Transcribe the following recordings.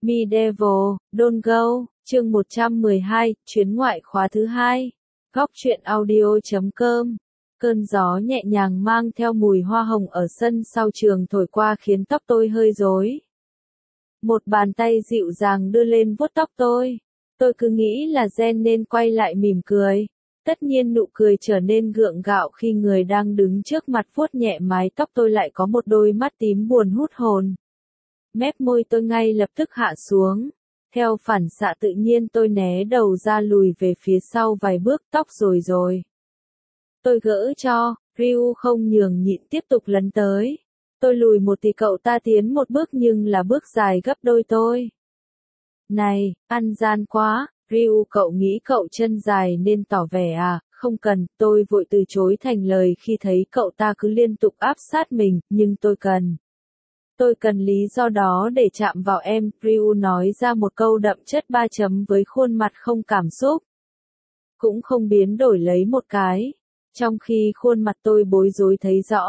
Medieval, Don't Go, chương 112, chuyến ngoại khóa thứ 2. Góc truyện audio.com. Cơn gió nhẹ nhàng mang theo mùi hoa hồng ở sân sau trường thổi qua khiến tóc tôi hơi rối. Một bàn tay dịu dàng đưa lên vuốt tóc tôi. Tôi cứ nghĩ là Jen nên quay lại mỉm cười. Tất nhiên nụ cười trở nên gượng gạo khi người đang đứng trước mặt vuốt nhẹ mái tóc tôi lại có một đôi mắt tím buồn hút hồn. Mép môi tôi ngay lập tức hạ xuống. Theo phản xạ tự nhiên tôi né đầu ra lùi về phía sau vài bước, tóc rồi. Tôi gỡ cho, Ryu không nhường nhịn tiếp tục lấn tới. Tôi lùi một thì cậu ta tiến một bước nhưng là bước dài gấp đôi tôi. Này, ăn gian quá, Ryu cậu nghĩ cậu chân dài nên tỏ vẻ à, không cần, tôi vội từ chối thành lời khi thấy cậu ta cứ liên tục áp sát mình, nhưng Tôi cần lý do đó để chạm vào em, Ryu nói ra một câu đậm chất 3 chấm với khuôn mặt không cảm xúc. Cũng không biến đổi lấy một cái. Trong khi khuôn mặt tôi bối rối thấy rõ.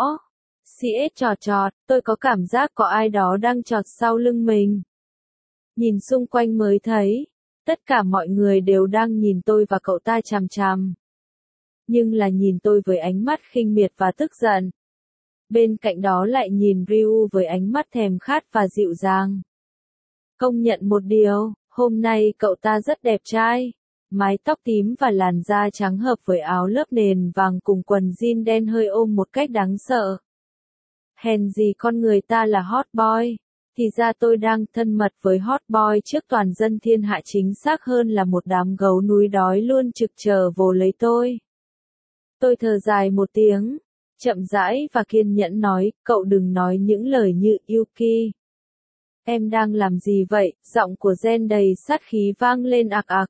CS chọt, tôi có cảm giác có ai đó đang chọt sau lưng mình. Nhìn xung quanh mới thấy, tất cả mọi người đều đang nhìn tôi và cậu ta chằm chằm. Nhưng là nhìn tôi với ánh mắt khinh miệt và tức giận. Bên cạnh đó lại nhìn Ryu với ánh mắt thèm khát và dịu dàng. Công nhận một điều, hôm nay cậu ta rất đẹp trai. Mái tóc tím và làn da trắng hợp với áo lớp nền vàng cùng quần jean đen hơi ôm một cách đáng sợ. Hèn gì con người ta là hot boy. Thì ra tôi đang thân mật với hot boy trước toàn dân thiên hạ, chính xác hơn là một đám gấu núi đói luôn trực chờ vồ lấy tôi. Tôi thở dài một tiếng. Chậm rãi và kiên nhẫn nói, cậu đừng nói những lời như Yuki. Em đang làm gì vậy? Giọng của Jen đầy sát khí vang lên ạc ạc.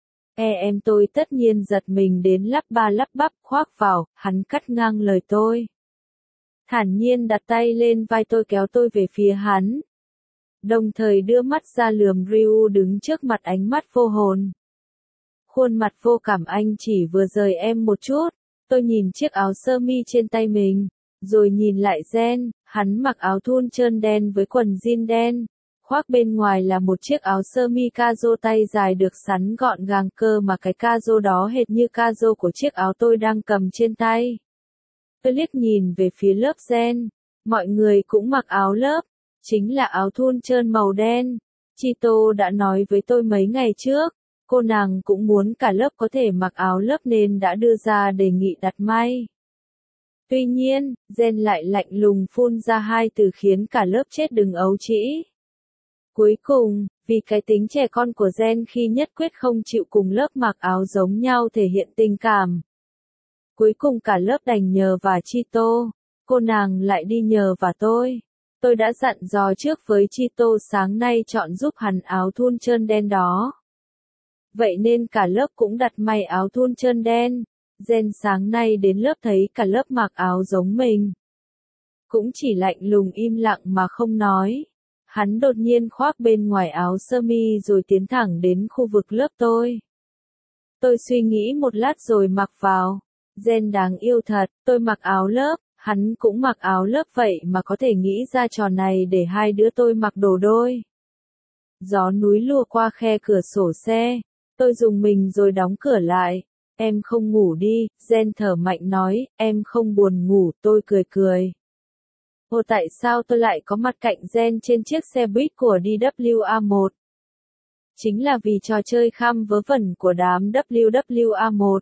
Em tôi tất nhiên giật mình đến lắp ba lắp bắp khoác vào, hắn cắt ngang lời tôi. Thản nhiên đặt tay lên vai tôi kéo tôi về phía hắn. Đồng thời đưa mắt ra lườm Ryu đứng trước mặt ánh mắt vô hồn. Khuôn mặt vô cảm, anh chỉ vừa rời em một chút. Tôi nhìn chiếc áo sơ mi trên tay mình, rồi nhìn lại Jen, hắn mặc áo thun trơn đen với quần jean đen, khoác bên ngoài là một chiếc áo sơ mi cazo tay dài được sắn gọn gàng, cơ mà cái cazo đó hệt như cazo của chiếc áo tôi đang cầm trên tay. Tôi liếc nhìn về phía lớp Jen, mọi người cũng mặc áo lớp, chính là áo thun trơn màu đen. Chito đã nói với tôi mấy ngày trước. Cô nàng cũng muốn cả lớp có thể mặc áo lớp nên đã đưa ra đề nghị đặt may. Tuy nhiên, Jen lại lạnh lùng phun ra hai từ khiến cả lớp chết đừng ấu trĩ. Cuối cùng, vì cái tính trẻ con của Jen khi nhất quyết không chịu cùng lớp mặc áo giống nhau thể hiện tình cảm. Cuối cùng cả lớp đành nhờ vả Chito, cô nàng lại đi nhờ vả tôi. Tôi đã dặn dò trước với Chito sáng nay chọn giúp hắn áo thun trơn đen đó. Vậy nên cả lớp cũng đặt may áo thun trơn đen. Jen sáng nay đến lớp thấy cả lớp mặc áo giống mình. Cũng chỉ lạnh lùng im lặng mà không nói. Hắn đột nhiên khoác bên ngoài áo sơ mi rồi tiến thẳng đến khu vực lớp tôi. Tôi suy nghĩ một lát rồi mặc vào. Jen đáng yêu thật, tôi mặc áo lớp, hắn cũng mặc áo lớp, vậy mà có thể nghĩ ra trò này để hai đứa tôi mặc đồ đôi. Gió núi lùa qua khe cửa sổ xe. Tôi dùng mình rồi đóng cửa lại. Em không ngủ đi, Jen thở mạnh nói, em không buồn ngủ, tôi cười. Ồ, tại sao tôi lại có mặt cạnh Jen trên chiếc xe buýt của DWA1? Chính là vì trò chơi khăm vớ vẩn của đám WWA1.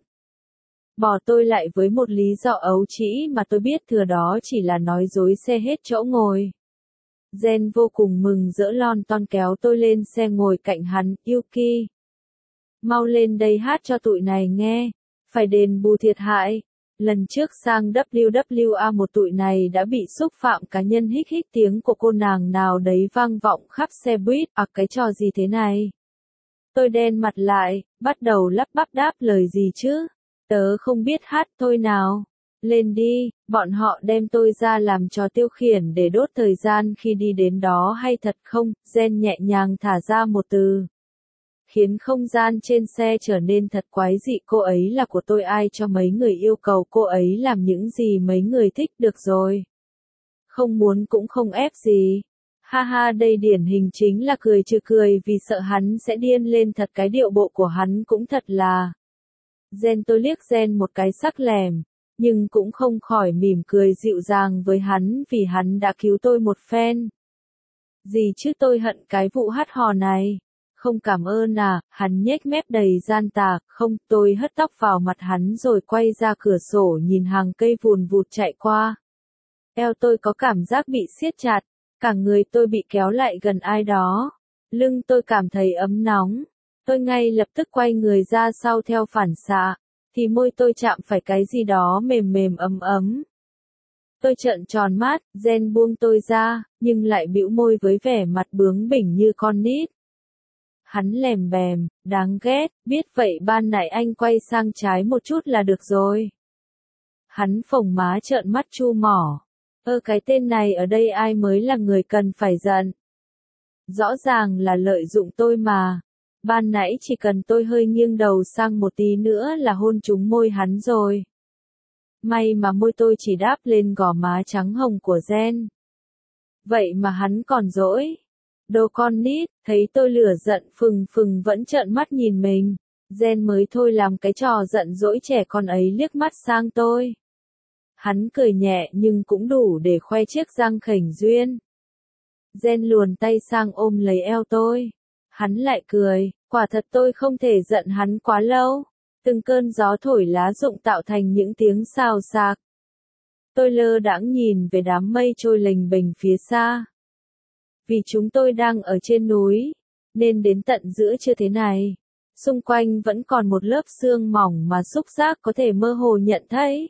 Bỏ tôi lại với một lý do ấu trĩ mà tôi biết thừa đó chỉ là nói dối xe hết chỗ ngồi. Jen vô cùng mừng rỡ lon ton kéo tôi lên xe ngồi cạnh hắn, Yuki. Mau lên đây hát cho tụi này nghe, phải đền bù thiệt hại. Lần trước sang WWA một tụi này đã bị xúc phạm cá nhân, hích tiếng của cô nàng nào đấy vang vọng khắp xe buýt, cái trò gì thế này? Tôi đen mặt lại, bắt đầu lắp bắp đáp lời gì chứ? Tớ không biết hát thôi nào. Lên đi, bọn họ đem tôi ra làm trò tiêu khiển để đốt thời gian khi đi đến đó hay thật không? Jen nhẹ nhàng thả ra một từ. Khiến không gian trên xe trở nên thật quái dị. Cô ấy là của tôi, ai cho mấy người yêu cầu cô ấy làm những gì mấy người thích được rồi. Không muốn cũng không ép gì. Ha ha, đây điển hình chính là cười trừ cười vì sợ hắn sẽ điên lên thật, cái điệu bộ của hắn cũng thật là. Gen, tôi liếc Gen một cái sắc lẻm, nhưng cũng không khỏi mỉm cười dịu dàng với hắn vì hắn đã cứu tôi một phen. Gì chứ, tôi hận cái vụ hắt hò này. Không cảm ơn à, hắn nhếch mép đầy gian tà. Không, tôi hất tóc vào mặt hắn rồi quay ra cửa sổ nhìn hàng cây vùn vụt chạy qua. Eo tôi có cảm giác bị siết chặt, cả người tôi bị kéo lại gần ai đó. Lưng tôi cảm thấy ấm nóng. Tôi ngay lập tức quay người ra sau theo phản xạ, thì môi tôi chạm phải cái gì đó mềm mềm ấm ấm. Tôi trợn tròn mắt, Gen buông tôi ra, nhưng lại bĩu môi với vẻ mặt bướng bỉnh như con nít. Hắn lèm bèm, đáng ghét, biết vậy ban nãy anh quay sang trái một chút là được rồi. Hắn phồng má trợn mắt chu mỏ. Cái tên này ở đây ai mới là người cần phải giận. Rõ ràng là lợi dụng tôi mà. Ban nãy chỉ cần tôi hơi nghiêng đầu sang một tí nữa là hôn trúng môi hắn rồi. May mà môi tôi chỉ đáp lên gò má trắng hồng của Gen. Vậy mà hắn còn dỗi. Đồ con nít, thấy tôi lửa giận phừng phừng vẫn trợn mắt nhìn mình. Gen mới thôi làm cái trò giận dỗi trẻ con ấy liếc mắt sang tôi. Hắn cười nhẹ nhưng cũng đủ để khoe chiếc răng khểnh duyên. Gen luồn tay sang ôm lấy eo tôi. Hắn lại cười, quả thật tôi không thể giận hắn quá lâu. Từng cơn gió thổi lá rụng tạo thành những tiếng xào xạc. Tôi lơ đãng nhìn về đám mây trôi lềnh bềnh phía xa. Vì chúng tôi đang ở trên núi, nên đến tận giữa trưa thế này, xung quanh vẫn còn một lớp sương mỏng mà xúc giác có thể mơ hồ nhận thấy.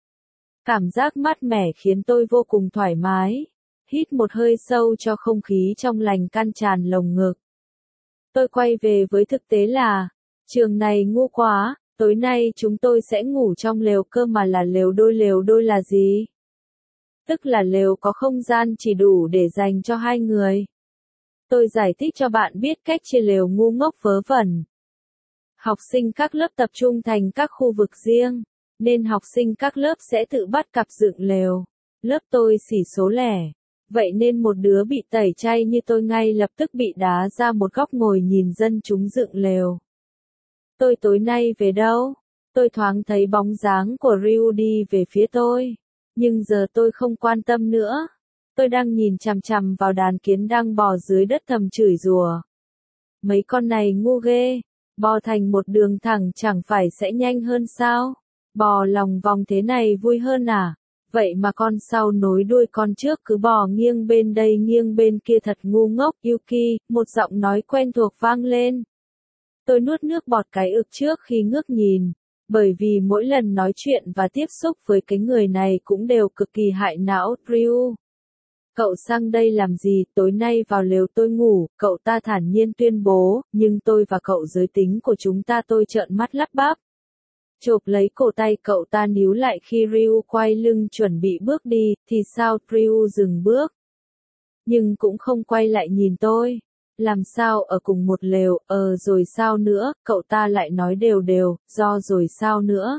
Cảm giác mát mẻ khiến tôi vô cùng thoải mái, hít một hơi sâu cho không khí trong lành can tràn lồng ngực. Tôi quay về với thực tế là, trường này ngu quá, tối nay chúng tôi sẽ ngủ trong lều cơ mà là lều đôi là gì? Tức là lều có không gian chỉ đủ để dành cho hai người. Tôi giải thích cho bạn biết cách chia lều ngu ngốc vớ vẩn. Học sinh các lớp tập trung thành các khu vực riêng, nên học sinh các lớp sẽ tự bắt cặp dựng lều. Lớp tôi xỉ số lẻ, vậy nên một đứa bị tẩy chay như tôi ngay lập tức bị đá ra một góc ngồi nhìn dân chúng dựng lều. Tôi tối nay về đâu? Tôi thoáng thấy bóng dáng của Ryu đi về phía tôi. Nhưng giờ tôi không quan tâm nữa. Tôi đang nhìn chằm chằm vào đàn kiến đang bò dưới đất thầm chửi rủa. Mấy con này ngu ghê. Bò thành một đường thẳng chẳng phải sẽ nhanh hơn sao? Bò lòng vòng thế này vui hơn à? Vậy mà con sau nối đuôi con trước cứ bò nghiêng bên đây nghiêng bên kia thật ngu ngốc. Yuki, một giọng nói quen thuộc vang lên. Tôi nuốt nước bọt cái ực trước khi ngước nhìn. Bởi vì mỗi lần nói chuyện và tiếp xúc với cái người này cũng đều cực kỳ hại não. Ryu, cậu sang đây làm gì? Tối nay vào lều tôi ngủ, cậu ta thản nhiên tuyên bố, nhưng tôi và cậu giới tính của chúng ta. Tôi trợn mắt lắp bắp. Chộp lấy cổ tay cậu ta níu lại khi Ryu quay lưng chuẩn bị bước đi, thì sao? Ryu dừng bước. Nhưng cũng không quay lại nhìn tôi. Làm sao ở cùng một lều, rồi sao nữa, cậu ta lại nói đều đều, do rồi sao nữa.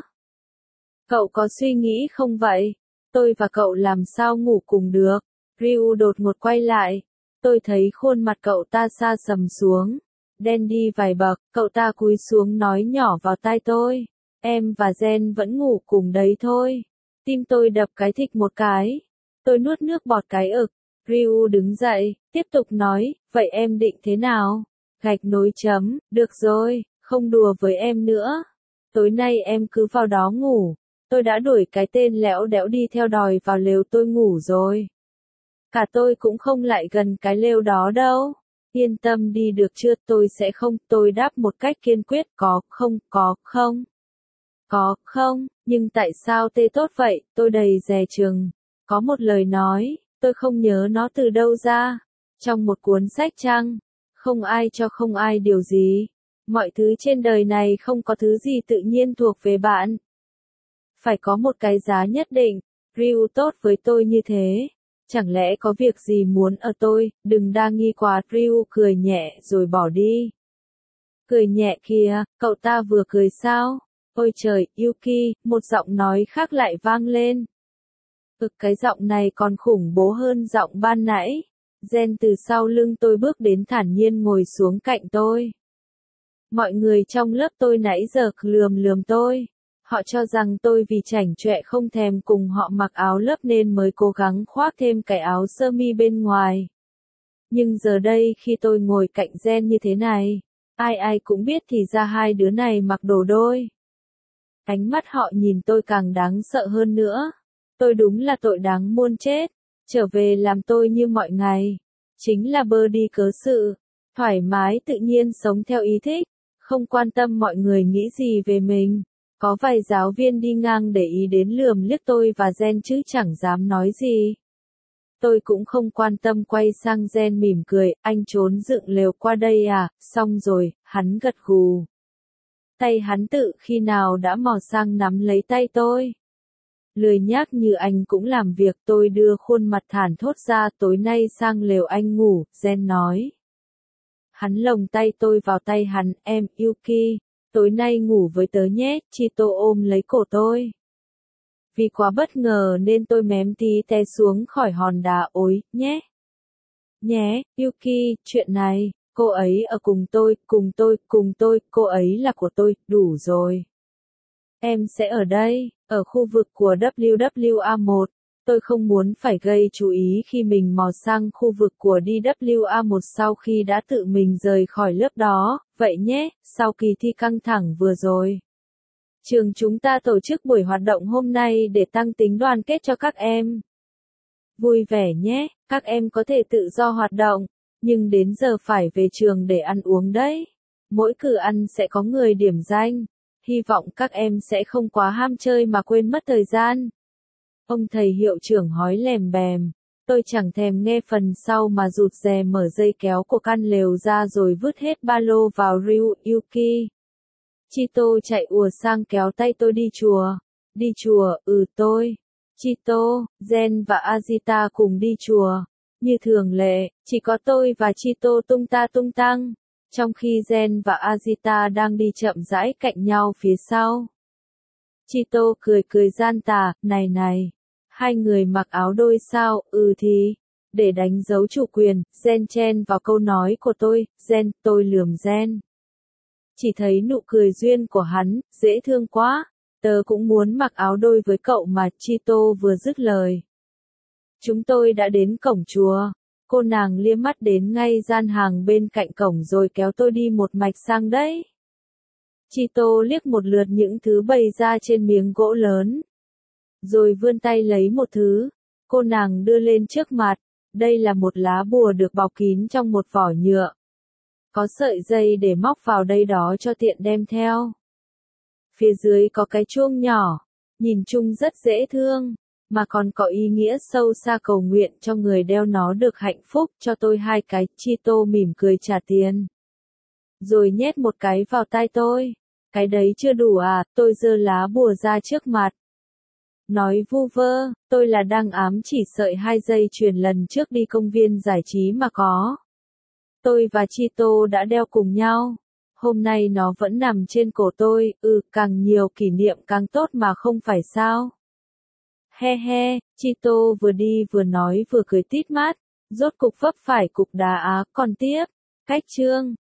Cậu có suy nghĩ không vậy? Tôi và cậu làm sao ngủ cùng được? Ryu đột ngột quay lại. Tôi thấy khuôn mặt cậu ta sa sầm xuống. Đen đi vài bậc, cậu ta cúi xuống nói nhỏ vào tai tôi. Em và Gen vẫn ngủ cùng đấy thôi. Tim tôi đập cái thịch một cái. Tôi nuốt nước bọt cái ực. Ryu đứng dậy, tiếp tục nói, vậy em định thế nào? Gạch nối chấm, được rồi, không đùa với em nữa. Tối nay em cứ vào đó ngủ. Tôi đã đuổi cái tên lẽo đẽo đi theo đòi vào lều tôi ngủ rồi. Cả tôi cũng không lại gần cái lều đó đâu. Yên tâm đi được chưa, tôi sẽ không. Tôi đáp một cách kiên quyết, có không, nhưng tại sao tê tốt vậy, tôi đầy dè chừng. Có một lời nói. Tôi không nhớ nó từ đâu ra. Trong một cuốn sách chăng? Không ai cho không ai điều gì. Mọi thứ trên đời này không có thứ gì tự nhiên thuộc về bạn. Phải có một cái giá nhất định. Ryu tốt với tôi như thế. Chẳng lẽ có việc gì muốn ở tôi? Đừng đa nghi quá. Ryu cười nhẹ rồi bỏ đi. Cười nhẹ kìa, cậu ta vừa cười sao? Ôi trời, Yuki, một giọng nói khác lại vang lên. Cái giọng này còn khủng bố hơn giọng ban nãy. Gen từ sau lưng tôi bước đến thản nhiên ngồi xuống cạnh tôi. Mọi người trong lớp tôi nãy giờ lườm lườm tôi. Họ cho rằng tôi vì chảnh chọe không thèm cùng họ mặc áo lớp nên mới cố gắng khoác thêm cái áo sơ mi bên ngoài. Nhưng giờ đây khi tôi ngồi cạnh Gen như thế này, ai ai cũng biết thì ra hai đứa này mặc đồ đôi. Ánh mắt họ nhìn tôi càng đáng sợ hơn nữa. Tôi đúng là tội đáng muôn chết. Trở về làm tôi như mọi ngày. Chính là bơ đi cớ sự. Thoải mái tự nhiên sống theo ý thích. Không quan tâm mọi người nghĩ gì về mình. Có vài giáo viên đi ngang để ý đến lườm liếc tôi và Gen chứ chẳng dám nói gì. Tôi cũng không quan tâm quay sang Gen mỉm cười, anh trốn dựng lều qua đây à, xong rồi, hắn gật gù. Tay hắn tự khi nào đã mò sang nắm lấy tay tôi. Lười nhác như anh cũng làm việc, tôi đưa khuôn mặt thản thốt ra, tối nay sang lều anh ngủ, Gen nói. Hắn lồng tay tôi vào tay hắn, em, Yuki, tối nay ngủ với tớ nhé, Chito ôm lấy cổ tôi. Vì quá bất ngờ nên tôi mém tí té xuống khỏi hòn đá, ối, nhé. Nhé, Yuki, chuyện này, cô ấy ở cùng tôi, cô ấy là của tôi, đủ rồi. Em sẽ ở đây, ở khu vực của WWA1. Tôi không muốn phải gây chú ý khi mình mò sang khu vực của DWA1 sau khi đã tự mình rời khỏi lớp đó, vậy nhé, sau kỳ thi căng thẳng vừa rồi. Trường chúng ta tổ chức buổi hoạt động hôm nay để tăng tính đoàn kết cho các em. Vui vẻ nhé, các em có thể tự do hoạt động, nhưng đến giờ phải về trường để ăn uống đấy. Mỗi cử ăn sẽ có người điểm danh. Hy vọng các em sẽ không quá ham chơi mà quên mất thời gian. Ông thầy hiệu trưởng hói lèm bèm. Tôi chẳng thèm nghe phần sau mà rụt rè mở dây kéo của căn lều ra rồi vứt hết ba lô vào Ryuki. Chito chạy ùa sang kéo tay tôi đi chùa. Đi chùa, tôi. Chito, Gen và Azita cùng đi chùa. Như thường lệ, chỉ có tôi và Chito tung ta tung tăng. Trong khi Gen và Azita đang đi chậm rãi cạnh nhau phía sau. Chito cười cười gian tà, này, hai người mặc áo đôi sao, thì, để đánh dấu chủ quyền, Gen chen vào câu nói của tôi, Gen, tôi lườm Gen. Chỉ thấy nụ cười duyên của hắn, dễ thương quá, tớ cũng muốn mặc áo đôi với cậu mà, Chito vừa dứt lời. Chúng tôi đã đến cổng chùa. Cô nàng liếc mắt đến ngay gian hàng bên cạnh cổng rồi kéo tôi đi một mạch sang đấy. Chito liếc một lượt những thứ bày ra trên miếng gỗ lớn. Rồi vươn tay lấy một thứ. Cô nàng đưa lên trước mặt. Đây là một lá bùa được bọc kín trong một vỏ nhựa. Có sợi dây để móc vào đây đó cho tiện đem theo. Phía dưới có cái chuông nhỏ. Nhìn chung rất dễ thương. Mà còn có ý nghĩa sâu xa cầu nguyện cho người đeo nó được hạnh phúc, cho tôi hai cái, Chito mỉm cười trả tiền. Rồi nhét một cái vào tai tôi. Cái đấy chưa đủ à, tôi giơ lá bùa ra trước mặt. Nói vu vơ, tôi là đang ám chỉ sợi 2 giây chuyền lần trước đi công viên giải trí mà có. Tôi và Chito đã đeo cùng nhau. Hôm nay nó vẫn nằm trên cổ tôi, càng nhiều kỷ niệm càng tốt mà không phải sao. He he, Chito vừa đi vừa nói vừa cười tít mắt, rốt cục vấp phải cục đá còn tiếp. Cách chương